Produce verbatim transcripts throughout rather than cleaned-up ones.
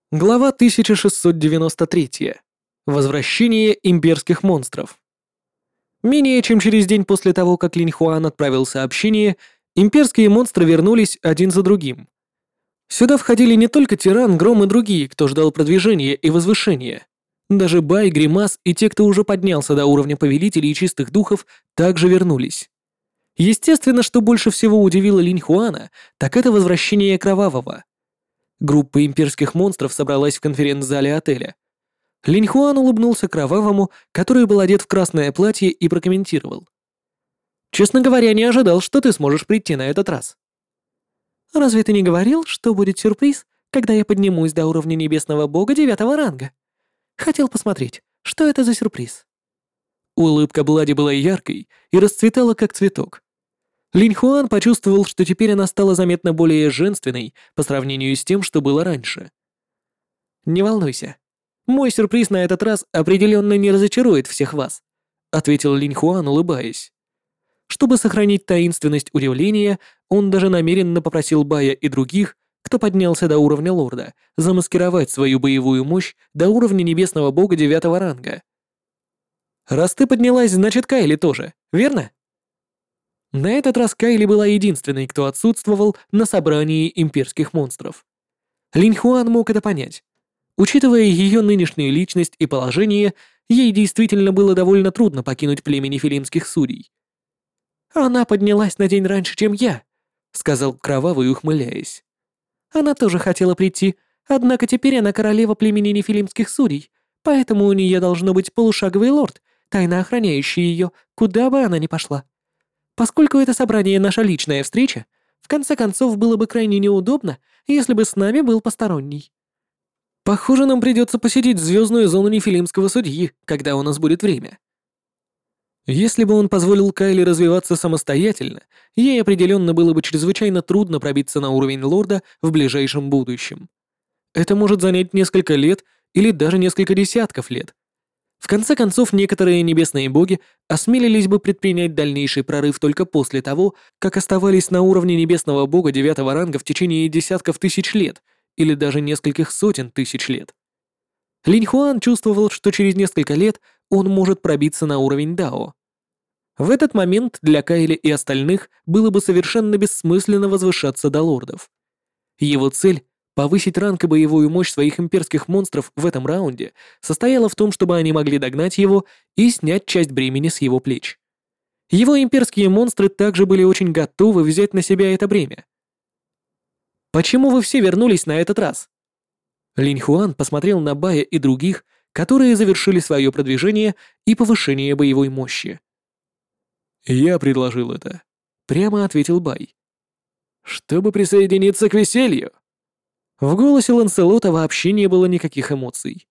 Глава тысяча шестьсот девяносто три. Возвращение имперских монстров. Менее чем через день после того, как Линь Хуан отправил сообщение, имперские монстры вернулись один за другим. Сюда входили не только Тиран, Гром и другие, кто ждал продвижения и возвышения. Даже Бай, Гримас и те, кто уже поднялся до уровня повелителей и чистых духов, также вернулись. Естественно, что больше всего удивило Линь Хуана, так это возвращение Кровавого. Группа имперских монстров собралась в конференц-зале отеля. Линь Хуан улыбнулся Кровавому, который был одет в красное платье, и прокомментировал. «Честно говоря, не ожидал, что ты сможешь прийти на этот раз». «Разве ты не говорил, что будет сюрприз, когда я поднимусь до уровня небесного бога девятого ранга? Хотел посмотреть, что это за сюрприз». Улыбка Блади была яркой и расцветала как цветок. Линь Хуан почувствовал, что теперь она стала заметно более женственной по сравнению с тем, что было раньше. «Не волнуйся. Мой сюрприз на этот раз определенно не разочарует всех вас», ответил Линь Хуан, улыбаясь. Чтобы сохранить таинственность удивления, он даже намеренно попросил Бая и других, кто поднялся до уровня лорда, замаскировать свою боевую мощь до уровня небесного бога девятого ранга. «Раз ты поднялась, значит Кайли тоже, верно?» На этот раз Кайли была единственной, кто отсутствовал на собрании имперских монстров. Линь Хуан мог это понять. Учитывая ее нынешнюю личность и положение, ей действительно было довольно трудно покинуть племя нефилимских судей. «Она поднялась на день раньше, чем я», — сказал Кровавый, ухмыляясь. «Она тоже хотела прийти, однако теперь она королева племени нефилимских судей, поэтому у нее должно быть полушаговый лорд, тайно охраняющий ее, куда бы она ни пошла. Поскольку это собрание наша личная встреча, в конце концов было бы крайне неудобно, если бы с нами был посторонний. Похоже, нам придется посетить звездную зону нефилимского судьи, когда у нас будет время». Если бы он позволил Кайли развиваться самостоятельно, ей определенно было бы чрезвычайно трудно пробиться на уровень лорда в ближайшем будущем. Это может занять несколько лет или даже несколько десятков лет. В конце концов, некоторые небесные боги осмелились бы предпринять дальнейший прорыв только после того, как оставались на уровне небесного бога девятого ранга в течение десятков тысяч лет или даже нескольких сотен тысяч лет. Линь Хуан чувствовал, что через несколько лет он может пробиться на уровень Дао. В этот момент для Кайли и остальных было бы совершенно бессмысленно возвышаться до лордов. Его цель — повысить ранг и боевую мощь своих имперских монстров в этом раунде состояла в том, чтобы они могли догнать его и снять часть бремени с его плеч. Его имперские монстры также были очень готовы взять на себя это бремя. «Почему вы все вернулись на этот раз?» Линь Хуан посмотрел на Бая и других, которые завершили свое продвижение и повышение боевой мощи. «Я предложил это», — прямо ответил Бай. «Чтобы присоединиться к веселью». В голосе Ланселота вообще не было никаких эмоций.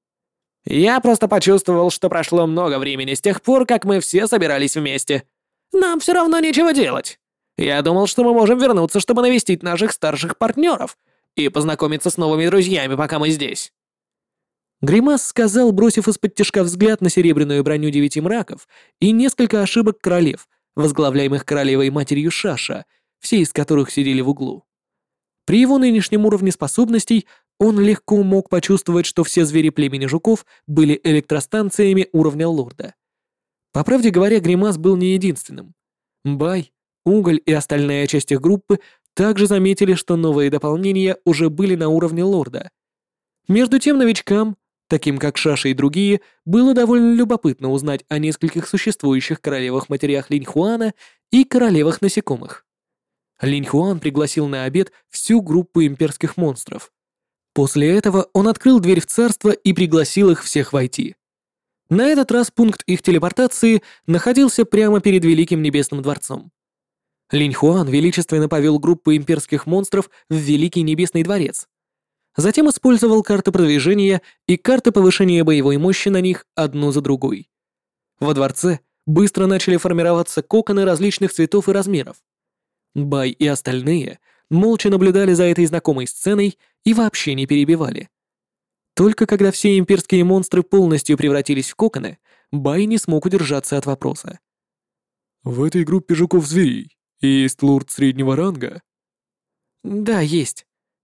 «Я просто почувствовал, что прошло много времени с тех пор, как мы все собирались вместе. Нам все равно нечего делать. Я думал, что мы можем вернуться, чтобы навестить наших старших партнеров и познакомиться с новыми друзьями, пока мы здесь». Гримас сказал, бросив из-под тишка взгляд на серебряную броню девяти мраков и несколько ошибок королев, возглавляемых королевой-матерью Шаша, все из которых сидели в углу. При его нынешнем уровне способностей он легко мог почувствовать, что все звери племени жуков были электростанциями уровня лорда. По правде говоря, Гримас был не единственным. Бай, Уголь и остальная часть их группы также заметили, что новые дополнения уже были на уровне лорда. Между тем новичкам, таким как Шаша и другие, было довольно любопытно узнать о нескольких существующих королевах-матерях Линь Хуана и королевах насекомых. Линь Хуан пригласил на обед всю группу имперских монстров. После этого он открыл дверь в царство и пригласил их всех войти. На этот раз пункт их телепортации находился прямо перед Великим Небесным Дворцом. Линь Хуан величественно повел группу имперских монстров в Великий Небесный Дворец. Затем использовал карты продвижения и карты повышения боевой мощи на них одну за другой. Во дворце быстро начали формироваться коконы различных цветов и размеров. Бай и остальные молча наблюдали за этой знакомой сценой и вообще не перебивали. Только когда все имперские монстры полностью превратились в коконы, Бай не смог удержаться от вопроса. «В этой группе жуков-зверей есть лорд среднего ранга?» «Да, есть.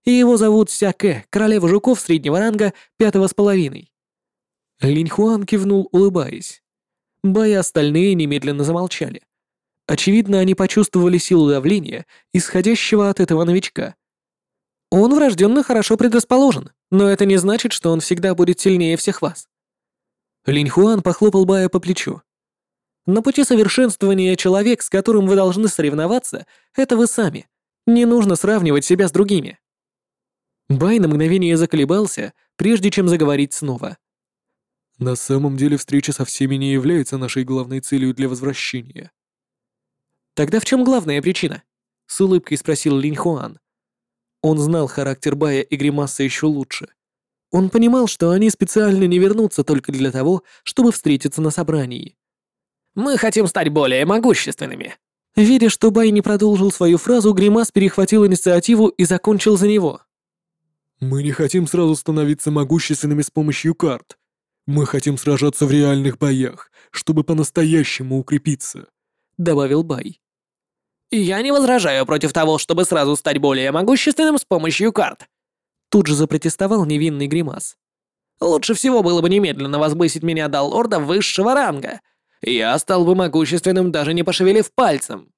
и его зовут Ся Кэ, королева жуков среднего ранга, пятого с половиной». Линь Хуан кивнул, улыбаясь. Бай и остальные немедленно замолчали. Очевидно, они почувствовали силу давления, исходящего от этого новичка. Он врожденно хорошо предрасположен, но это не значит, что он всегда будет сильнее всех вас. Линь Хуан похлопал Бая по плечу. На пути совершенствования человек, с которым вы должны соревноваться, это вы сами. Не нужно сравнивать себя с другими. Бай на мгновение заколебался, прежде чем заговорить снова. На самом деле встреча со всеми не является нашей главной целью для возвращения. Тогда в чем главная причина? С улыбкой спросил Линь Хуан. Он знал характер Бая и Гримаса еще лучше. Он понимал, что они специально не вернутся только для того, чтобы встретиться на собрании. «Мы хотим стать более могущественными». Видя, что Бай не продолжил свою фразу, Гримас перехватил инициативу и закончил за него. Мы не хотим сразу становиться могущественными с помощью карт. Мы хотим сражаться в реальных боях, чтобы по-настоящему укрепиться», — добавил Бай. «И я не возражаю против того, чтобы сразу стать более могущественным с помощью карт». Тут же запротестовал невинный Гримас. «Лучше всего было бы немедленно возвысить меня до лорда высшего ранга. Я стал бы могущественным, даже не пошевелив пальцем».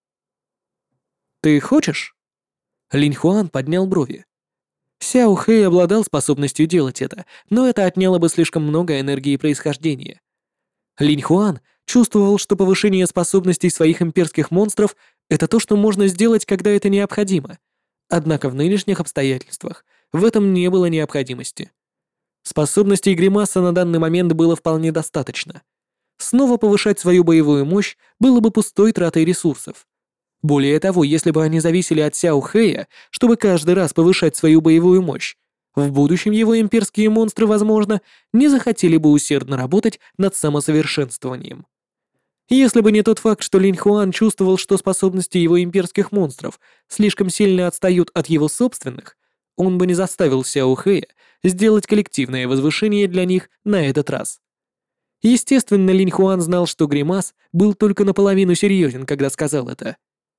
«Ты хочешь?» Линь Хуан поднял брови. Сяо Хэй обладал способностью делать это, но это отняло бы слишком много энергии происхождения. Линь Хуан чувствовал, что повышение способностей своих имперских монстров — это то, что можно сделать, когда это необходимо. Однако в нынешних обстоятельствах в этом не было необходимости. Способностей Гримаса на данный момент было вполне достаточно. Снова повышать свою боевую мощь было бы пустой тратой ресурсов. Более того, если бы они зависели от Сяо Хэя, чтобы каждый раз повышать свою боевую мощь, в будущем его имперские монстры, возможно, не захотели бы усердно работать над самосовершенствованием. Если бы не тот факт, что Линь Хуан чувствовал, что способности его имперских монстров слишком сильно отстают от его собственных, он бы не заставил Сяо Хэя сделать коллективное возвышение для них на этот раз. Естественно, Линь Хуан знал, что Гримас был только наполовину серьезен, когда сказал это.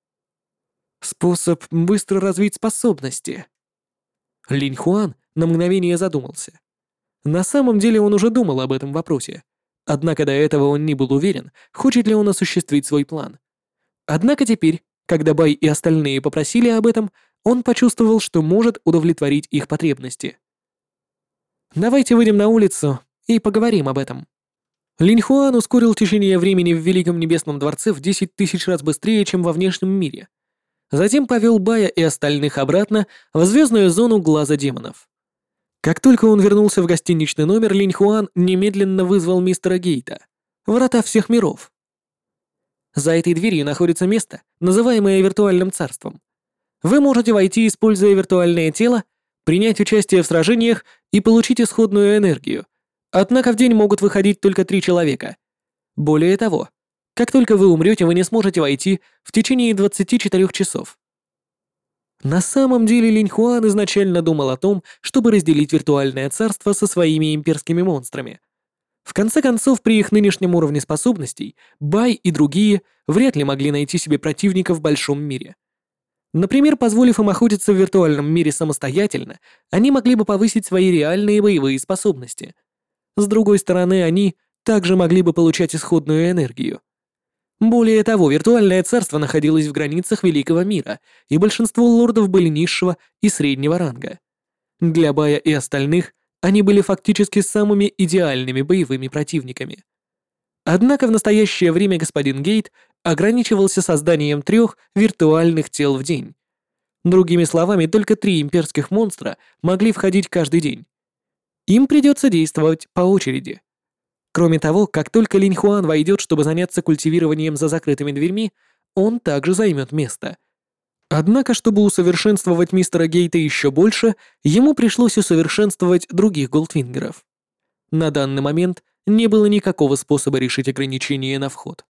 Способ быстро развить способности. Линь Хуан на мгновение задумался. На самом деле он уже думал об этом вопросе. Однако до этого он не был уверен, хочет ли он осуществить свой план. Однако теперь, когда Бай и остальные попросили об этом, он почувствовал, что может удовлетворить их потребности. «Давайте выйдем на улицу и поговорим об этом». Линь Хуан ускорил течение времени в Великом Небесном Дворце в десять тысяч раз быстрее, чем во внешнем мире. Затем повел Бая и остальных обратно в звездную зону Глаза Демонов. Как только он вернулся в гостиничный номер, Линь Хуан немедленно вызвал мистера Гейта, врата всех миров. За этой дверью находится место, называемое виртуальным царством. Вы можете войти, используя виртуальное тело, принять участие в сражениях и получить исходную энергию. Однако в день могут выходить только три человека. Более того, как только вы умрете, вы не сможете войти в течение двадцати четырёх часов. На самом деле Линь Хуан изначально думал о том, чтобы разделить виртуальное царство со своими имперскими монстрами. В конце концов, при их нынешнем уровне способностей, Бай и другие вряд ли могли найти себе противника в большом мире. Например, позволив им охотиться в виртуальном мире самостоятельно, они могли бы повысить свои реальные боевые способности. С другой стороны, они также могли бы получать исходную энергию. Более того, виртуальное царство находилось в границах Великого мира, и большинство лордов были низшего и среднего ранга. Для Бая и остальных они были фактически самыми идеальными боевыми противниками. Однако в настоящее время господин Гейт ограничивался созданием трех виртуальных тел в день. Другими словами, только три имперских монстра могли входить каждый день. Им придется действовать по очереди. Кроме того, как только Линь Хуан войдет, чтобы заняться культивированием за закрытыми дверьми, он также займет место. Однако, чтобы усовершенствовать мистера Гейта еще больше, ему пришлось усовершенствовать других голдфингеров. На данный момент не было никакого способа решить ограничения на вход.